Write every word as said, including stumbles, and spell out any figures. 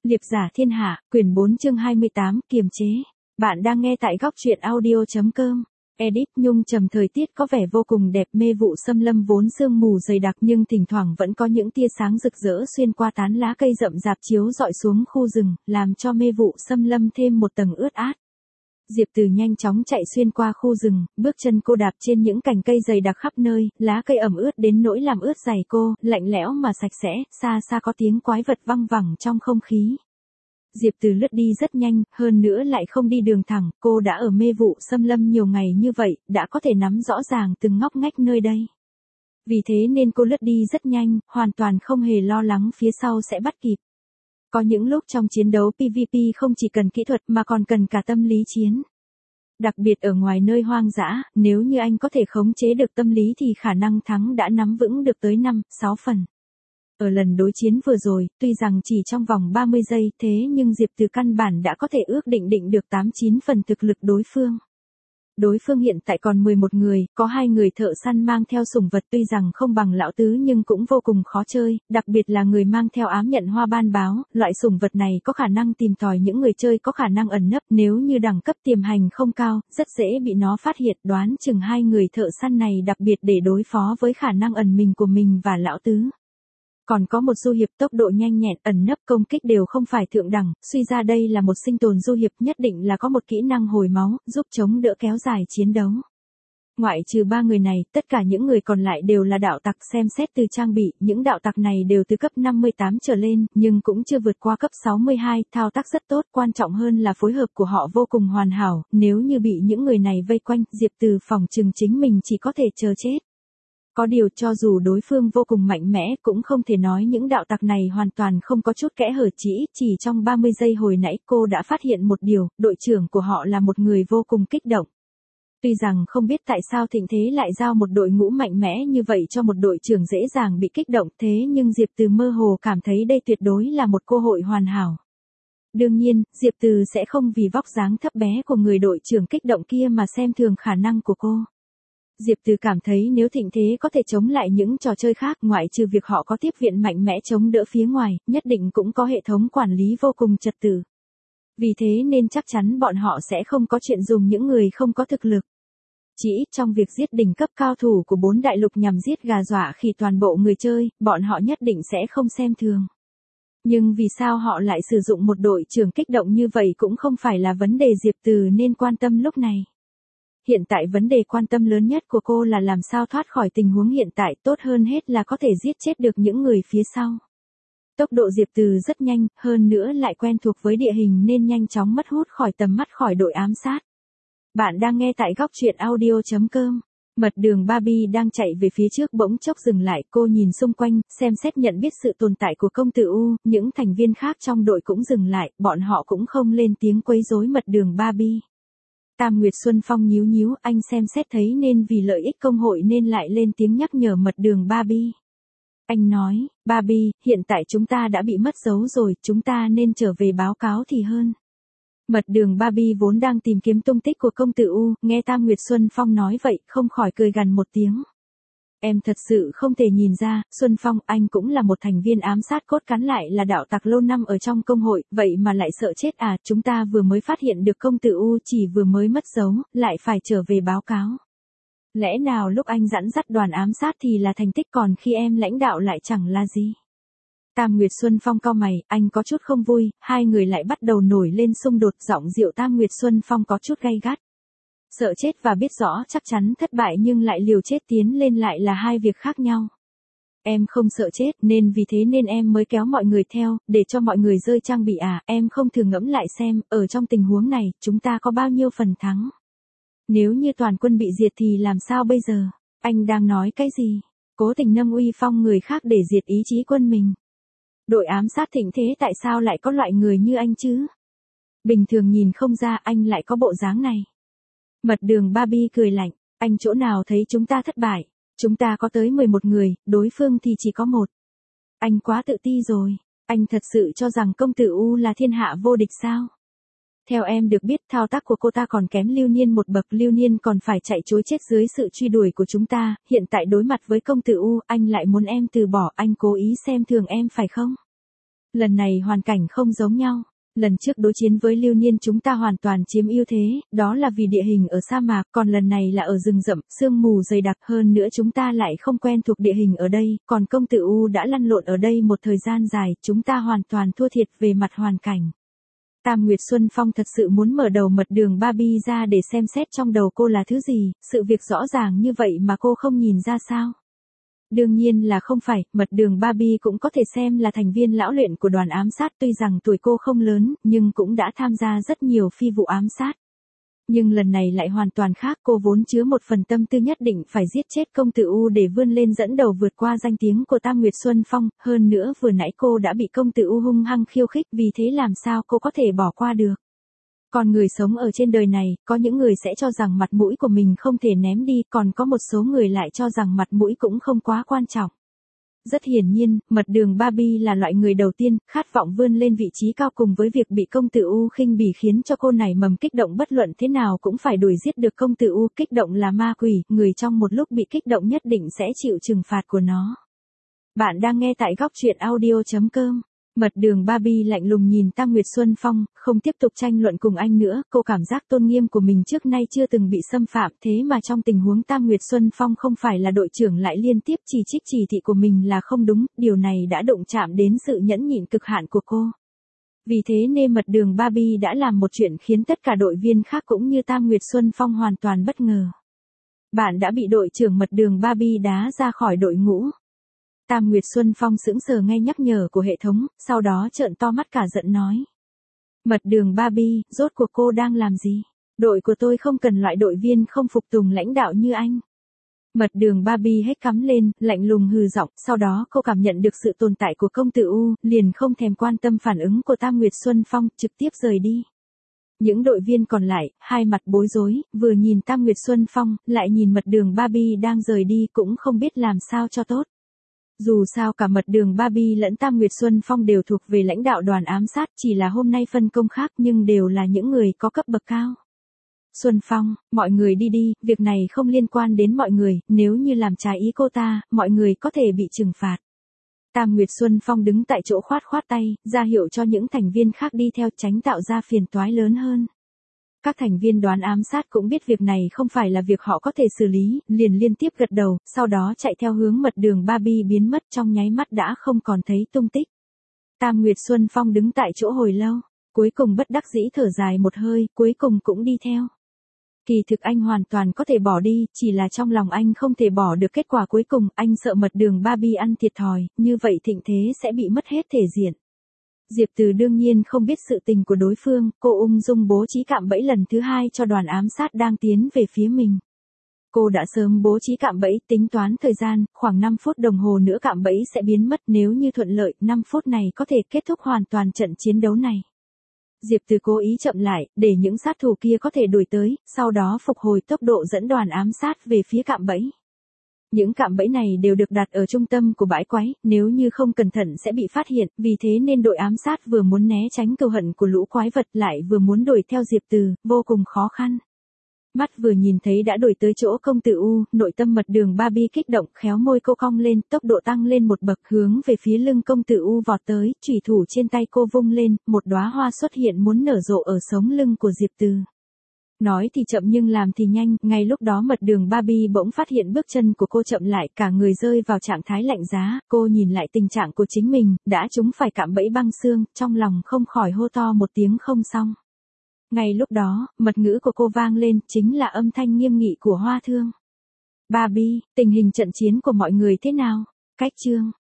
Liệp giả thiên hạ, quyển bốn chương hai mươi tám, kiềm chế. Bạn đang nghe tại góc truyện audio chấm com. Edit Nhung trầm thời tiết có vẻ vô cùng đẹp, mê vụ xâm lâm vốn sương mù dày đặc nhưng thỉnh thoảng vẫn có những tia sáng rực rỡ xuyên qua tán lá cây rậm rạp chiếu rọi xuống khu rừng, làm cho mê vụ xâm lâm thêm một tầng ướt át. Diệp Từ nhanh chóng chạy xuyên qua khu rừng, bước chân cô đạp trên những cành cây dày đặc khắp nơi, lá cây ẩm ướt đến nỗi làm ướt giày cô, lạnh lẽo mà sạch sẽ, xa xa có tiếng quái vật văng vẳng trong không khí. Diệp Từ lướt đi rất nhanh, hơn nữa lại không đi đường thẳng, cô đã ở mê vụ xâm lâm nhiều ngày như vậy, đã có thể nắm rõ ràng từng ngóc ngách nơi đây. Vì thế nên cô lướt đi rất nhanh, hoàn toàn không hề lo lắng phía sau sẽ bắt kịp. Có những lúc trong chiến đấu pê vê pê không chỉ cần kỹ thuật mà còn cần cả tâm lý chiến. Đặc biệt ở ngoài nơi hoang dã, nếu như anh có thể khống chế được tâm lý thì khả năng thắng đã nắm vững được tới năm, sáu phần. Ở lần đối chiến vừa rồi, tuy rằng chỉ trong vòng ba mươi giây thế nhưng Diệp Từ căn bản đã có thể ước định định được tám chín phần thực lực đối phương. Đối phương hiện tại còn mười một người, có hai người thợ săn mang theo sủng vật tuy rằng không bằng lão tứ nhưng cũng vô cùng khó chơi, đặc biệt là người mang theo ám nhận hoa ban báo, loại sủng vật này có khả năng tìm tòi những người chơi có khả năng ẩn nấp, nếu như đẳng cấp tiềm hành không cao, rất dễ bị nó phát hiện, đoán chừng hai người thợ săn này đặc biệt để đối phó với khả năng ẩn mình của mình và lão tứ. Còn có một du hiệp tốc độ nhanh nhẹn, ẩn nấp công kích đều không phải thượng đẳng, suy ra đây là một sinh tồn du hiệp nhất định là có một kỹ năng hồi máu, giúp chống đỡ kéo dài chiến đấu. Ngoại trừ ba người này, tất cả những người còn lại đều là đạo tặc, xem xét từ trang bị, những đạo tặc này đều từ cấp năm mươi tám trở lên, nhưng cũng chưa vượt qua cấp sáu mươi hai, thao tác rất tốt, quan trọng hơn là phối hợp của họ vô cùng hoàn hảo, nếu như bị những người này vây quanh, Diệp Từ phòng trừng chính mình chỉ có thể chờ chết. Có điều cho dù đối phương vô cùng mạnh mẽ cũng không thể nói những đạo tặc này hoàn toàn không có chút kẽ hở, chỉ, chỉ trong ba mươi giây hồi nãy cô đã phát hiện một điều, đội trưởng của họ là một người vô cùng kích động. Tuy rằng không biết tại sao thịnh thế lại giao một đội ngũ mạnh mẽ như vậy cho một đội trưởng dễ dàng bị kích động thế nhưng Diệp Từ mơ hồ cảm thấy đây tuyệt đối là một cơ hội hoàn hảo. Đương nhiên, Diệp Từ sẽ không vì vóc dáng thấp bé của người đội trưởng kích động kia mà xem thường khả năng của cô. Diệp Từ cảm thấy nếu thịnh thế có thể chống lại những trò chơi khác ngoại trừ việc họ có tiếp viện mạnh mẽ chống đỡ phía ngoài, nhất định cũng có hệ thống quản lý vô cùng trật tự. Vì thế nên chắc chắn bọn họ sẽ không có chuyện dùng những người không có thực lực. Chỉ trong việc giết đỉnh cấp cao thủ của bốn đại lục nhằm giết gà dọa khi toàn bộ người chơi, bọn họ nhất định sẽ không xem thường. Nhưng vì sao họ lại sử dụng một đội trưởng kích động như vậy cũng không phải là vấn đề Diệp Từ nên quan tâm lúc này. Hiện tại vấn đề quan tâm lớn nhất của cô là làm sao thoát khỏi tình huống hiện tại, tốt hơn hết là có thể giết chết được những người phía sau. Tốc độ Diệp Từ rất nhanh, hơn nữa lại quen thuộc với địa hình nên nhanh chóng mất hút khỏi tầm mắt khỏi đội ám sát. Bạn đang nghe tại góc truyện audio chấm com. Mật đường Barbie đang chạy về phía trước bỗng chốc dừng lại, cô nhìn xung quanh, xem xét nhận biết sự tồn tại của công tử U, những thành viên khác trong đội cũng dừng lại, bọn họ cũng không lên tiếng quấy rối mật đường Barbie. Tam Nguyệt Xuân Phong nhíu nhíu, anh xem xét thấy nên vì lợi ích công hội nên lại lên tiếng nhắc nhở mật đường Barbie. Anh nói, Barbie, hiện tại chúng ta đã bị mất dấu rồi, chúng ta nên trở về báo cáo thì hơn. Mật đường Barbie vốn đang tìm kiếm tung tích của công tử U, nghe Tam Nguyệt Xuân Phong nói vậy, không khỏi cười gằn một tiếng. Em thật sự không thể nhìn ra, Xuân Phong, anh cũng là một thành viên ám sát cốt cán lại là đạo tặc lâu năm ở trong công hội, vậy mà lại sợ chết à, chúng ta vừa mới phát hiện được công tử U chỉ vừa mới mất dấu, lại phải trở về báo cáo. Lẽ nào lúc anh dẫn dắt đoàn ám sát thì là thành tích còn khi em lãnh đạo lại chẳng là gì? Tam Nguyệt Xuân Phong cau mày, anh có chút không vui, hai người lại bắt đầu nổi lên xung đột, giọng điệu Tam Nguyệt Xuân Phong có chút gay gắt. Sợ chết và biết rõ chắc chắn thất bại nhưng lại liều chết tiến lên lại là hai việc khác nhau. Em không sợ chết nên vì thế nên em mới kéo mọi người theo, để cho mọi người rơi trang bị à, em không thường ngẫm lại xem, ở trong tình huống này, chúng ta có bao nhiêu phần thắng. Nếu như toàn quân bị diệt thì làm sao bây giờ? Anh đang nói cái gì? Cố tình nâng uy phong người khác để diệt ý chí quân mình. Đội ám sát thịnh thế tại sao lại có loại người như anh chứ? Bình thường nhìn không ra anh lại có bộ dáng này. Mật đường Barbie cười lạnh, anh chỗ nào thấy chúng ta thất bại, chúng ta có tới mười một người, đối phương thì chỉ có một. Anh quá tự ti rồi, anh thật sự cho rằng công tử U là thiên hạ vô địch sao? Theo em được biết thao tác của cô ta còn kém Lưu Niên một bậc, Lưu Niên còn phải chạy trối chết dưới sự truy đuổi của chúng ta, hiện tại đối mặt với công tử U, anh lại muốn em từ bỏ, anh cố ý xem thường em phải không? Lần này hoàn cảnh không giống nhau. Lần trước đối chiến với Lưu Niên chúng ta hoàn toàn chiếm ưu thế, đó là vì địa hình ở sa mạc, còn lần này là ở rừng rậm, sương mù dày đặc, hơn nữa chúng ta lại không quen thuộc địa hình ở đây, còn công tử U đã lăn lộn ở đây một thời gian dài, chúng ta hoàn toàn thua thiệt về mặt hoàn cảnh. Tam Nguyệt Xuân Phong thật sự muốn mở đầu mật đường Barbie ra để xem xét trong đầu cô là thứ gì, sự việc rõ ràng như vậy mà cô không nhìn ra sao? Đương nhiên là không phải, mật đường Barbie cũng có thể xem là thành viên lão luyện của đoàn ám sát, tuy rằng tuổi cô không lớn, nhưng cũng đã tham gia rất nhiều phi vụ ám sát. Nhưng lần này lại hoàn toàn khác, cô vốn chứa một phần tâm tư nhất định phải giết chết công tử U để vươn lên dẫn đầu vượt qua danh tiếng của Tam Nguyệt Xuân Phong, hơn nữa vừa nãy cô đã bị công tử U hung hăng khiêu khích, vì thế làm sao cô có thể bỏ qua được. Còn người sống ở trên đời này, có những người sẽ cho rằng mặt mũi của mình không thể ném đi, còn có một số người lại cho rằng mặt mũi cũng không quá quan trọng. Rất hiển nhiên, mật đường Barbie là loại người đầu tiên, khát vọng vươn lên vị trí cao cùng với việc bị công tử U khinh bỉ khiến cho cô nảy mầm kích động, bất luận thế nào cũng phải đuổi giết được công tử U, kích động là ma quỷ, người trong một lúc bị kích động nhất định sẽ chịu trừng phạt của nó. Bạn đang nghe tại góc truyện audio chấm com. Mật đường Barbie lạnh lùng nhìn Tam Nguyệt Xuân Phong, không tiếp tục tranh luận cùng anh nữa, cô cảm giác tôn nghiêm của mình trước nay chưa từng bị xâm phạm, thế mà trong tình huống Tam Nguyệt Xuân Phong không phải là đội trưởng lại liên tiếp chỉ trích chỉ thị của mình là không đúng, điều này đã đụng chạm đến sự nhẫn nhịn cực hạn của cô. Vì thế nên mật đường Barbie đã làm một chuyện khiến tất cả đội viên khác cũng như Tam Nguyệt Xuân Phong hoàn toàn bất ngờ. Bạn đã bị đội trưởng mật đường Barbie đá ra khỏi đội ngũ. Tam Nguyệt Xuân Phong sững sờ nghe nhắc nhở của hệ thống, sau đó trợn to mắt cả giận nói. Mật đường Barbie, rốt cuộc cô đang làm gì? Đội của tôi không cần loại đội viên không phục tùng lãnh đạo như anh. Mật đường Barbie hết cắm lên, lạnh lùng hừ giọng, sau đó cô cảm nhận được sự tồn tại của công tử U, liền không thèm quan tâm phản ứng của Tam Nguyệt Xuân Phong, trực tiếp rời đi. Những đội viên còn lại, hai mặt bối rối, vừa nhìn Tam Nguyệt Xuân Phong, lại nhìn mật đường Barbie đang rời đi cũng không biết làm sao cho tốt. Dù sao cả mật đường Barbie lẫn Tam Nguyệt Xuân Phong đều thuộc về lãnh đạo đoàn ám sát, chỉ là hôm nay phân công khác nhưng đều là những người có cấp bậc cao. Xuân Phong, mọi người đi đi, việc này không liên quan đến mọi người, nếu như làm trái ý cô ta, mọi người có thể bị trừng phạt. Tam Nguyệt Xuân Phong đứng tại chỗ khoát khoát tay, ra hiệu cho những thành viên khác đi theo, tránh tạo ra phiền toái lớn hơn. Các thành viên đoán ám sát cũng biết việc này không phải là việc họ có thể xử lý, liền liên tiếp gật đầu, sau đó chạy theo hướng mật đường Barbie biến mất, trong nháy mắt đã không còn thấy tung tích. Tam Nguyệt Xuân Phong đứng tại chỗ hồi lâu, cuối cùng bất đắc dĩ thở dài một hơi, cuối cùng cũng đi theo. Kỳ thực anh hoàn toàn có thể bỏ đi, chỉ là trong lòng anh không thể bỏ được kết quả cuối cùng, anh sợ mật đường Barbie ăn thiệt thòi, như vậy thịnh thế sẽ bị mất hết thể diện. Diệp Từ đương nhiên không biết sự tình của đối phương, cô ung dung bố trí cạm bẫy lần thứ hai cho đoàn ám sát đang tiến về phía mình. Cô đã sớm bố trí cạm bẫy, tính toán thời gian, khoảng năm phút đồng hồ nữa cạm bẫy sẽ biến mất, nếu như thuận lợi, năm phút này có thể kết thúc hoàn toàn trận chiến đấu này. Diệp Từ cố ý chậm lại, để những sát thủ kia có thể đuổi tới, sau đó phục hồi tốc độ dẫn đoàn ám sát về phía cạm bẫy. Những cạm bẫy này đều được đặt ở trung tâm của bãi quái, nếu như không cẩn thận sẽ bị phát hiện, vì thế nên đội ám sát vừa muốn né tránh cừu hận của lũ quái vật lại vừa muốn đuổi theo Diệp Từ, vô cùng khó khăn. Mắt vừa nhìn thấy đã đuổi tới chỗ công tử U, nội tâm mật đường Barbie kích động, khéo môi cô cong lên, tốc độ tăng lên một bậc, hướng về phía lưng công tử U vọt tới, chủy thủ trên tay cô vung lên, một đóa hoa xuất hiện muốn nở rộ ở sống lưng của Diệp Từ. Nói thì chậm nhưng làm thì nhanh, ngay lúc đó mật đường Barbie bỗng phát hiện bước chân của cô chậm lại, cả người rơi vào trạng thái lạnh giá, cô nhìn lại tình trạng của chính mình, đã trúng phải cạm bẫy băng xương, trong lòng không khỏi hô to một tiếng không xong. Ngay lúc đó, mật ngữ của cô vang lên, chính là âm thanh nghiêm nghị của Hoa Thương. Barbie, tình hình trận chiến của mọi người thế nào? Cách chương